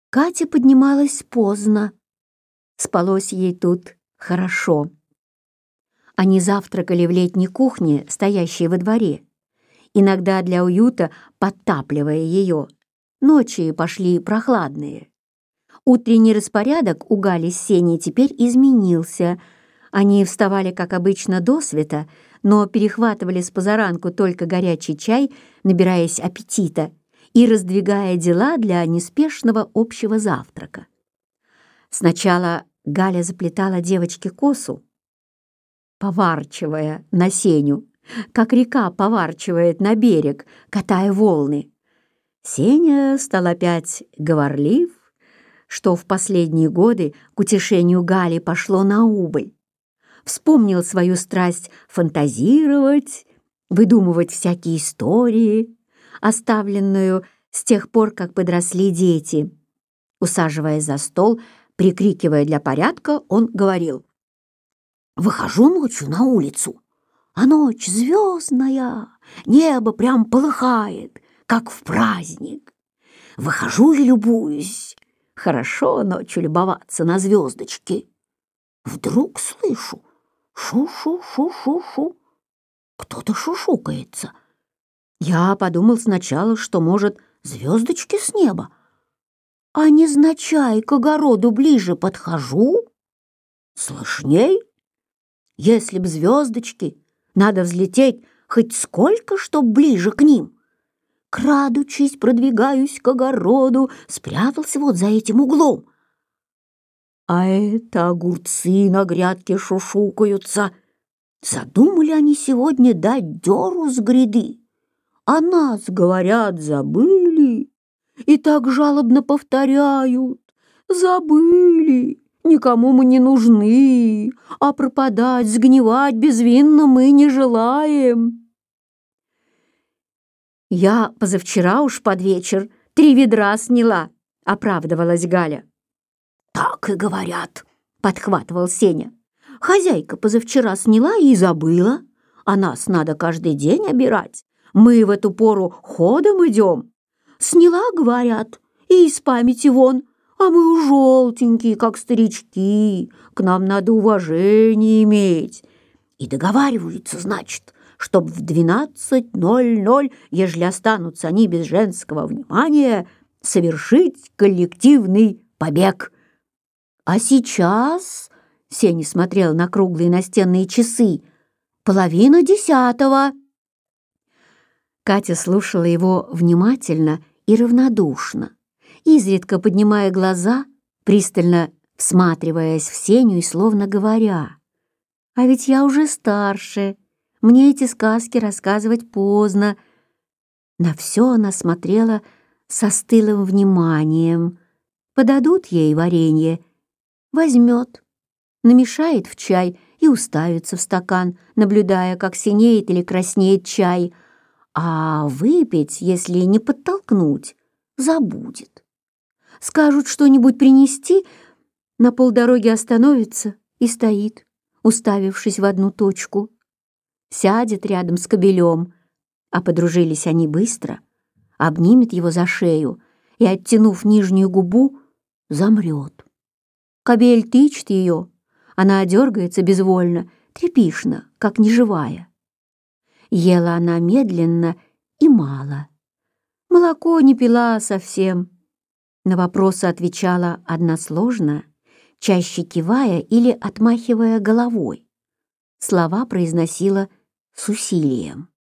Катя поднималась поздно. Спалось ей тут хорошо. Они завтракали в летней кухне, стоящей во дворе, иногда для уюта подтапливая ее. Ночи пошли прохладные. Утренний распорядок у Гали с Сеней теперь изменился. Они вставали, как обычно, досвета, но перехватывали с позаранку только горячий чай, набираясь аппетита и раздвигая дела для неспешного общего завтрака. Сначала Галя заплетала девочке косу, поворачивая на Сеню, как река поворачивает на берег, катая волны. Сеня стал опять говорлив, что в последние годы к утешению Гали пошло на убыль. Вспомнил свою страсть фантазировать, выдумывать всякие истории, оставленную с тех пор, как подросли дети. Усаживаясь за стол, прикрикивая для порядка, он говорил: «Выхожу ночью на улицу, а ночь звездная, небо прям полыхает, как в праздник. Выхожу и любуюсь. Хорошо ночью любоваться на звездочки. Вдруг слышу: шу-шу-шу-шу-шу. Кто-то шушукается. Я подумал сначала, что, может, звездочки с неба. А невзначай к огороду ближе подхожу. Слышней? Если б звездочки, надо взлететь хоть сколько, чтоб ближе к ним. Крадучись, продвигаюсь к огороду, спрятался вот за этим углом. А это огурцы на грядке шушукаются. Задумали они сегодня дать дёру с гряды. А нас, говорят, забыли. И так жалобно повторяют: забыли, никому мы не нужны, а пропадать, сгнивать безвинно мы не желаем. Я позавчера уж под вечер 3 ведра сняла, оправдывалась Галя. Так и говорят, подхватывал Сеня. Хозяйка позавчера сняла и забыла, а нас надо каждый день обирать. Мы в эту пору ходом идем. Сняла, говорят, и из памяти вон, а мы уж желтенькие, как старички, к нам надо уважение иметь. И договариваются, значит, чтоб в 12:00, ежели останутся они без женского внимания, совершить коллективный побег. А сейчас, Сеня смотрел на круглые настенные часы, 9:30. Катя слушала его внимательно и равнодушно, изредка поднимая глаза, пристально всматриваясь в Сеню и словно говоря: «А ведь я уже старше, мне эти сказки рассказывать поздно». На все она смотрела со стылым вниманием. Подадут ей варенье, возьмет, намешает в чай и уставится в стакан, наблюдая, как синеет или краснеет чай, а выпить, если не подтолкнуть, забудет. Скажут что-нибудь принести, на полдороги остановится и стоит, уставившись в одну точку. Сядет рядом с кобелем, а подружились они быстро, обнимет его за шею и, оттянув нижнюю губу, замрет. Кобель тычет ее, она дергается безвольно, трепишно, как неживая. Ела она медленно и мало. Молоко не пила совсем. На вопросы отвечала односложно, чаще кивая или отмахивая головой. Слова произносила с усилием.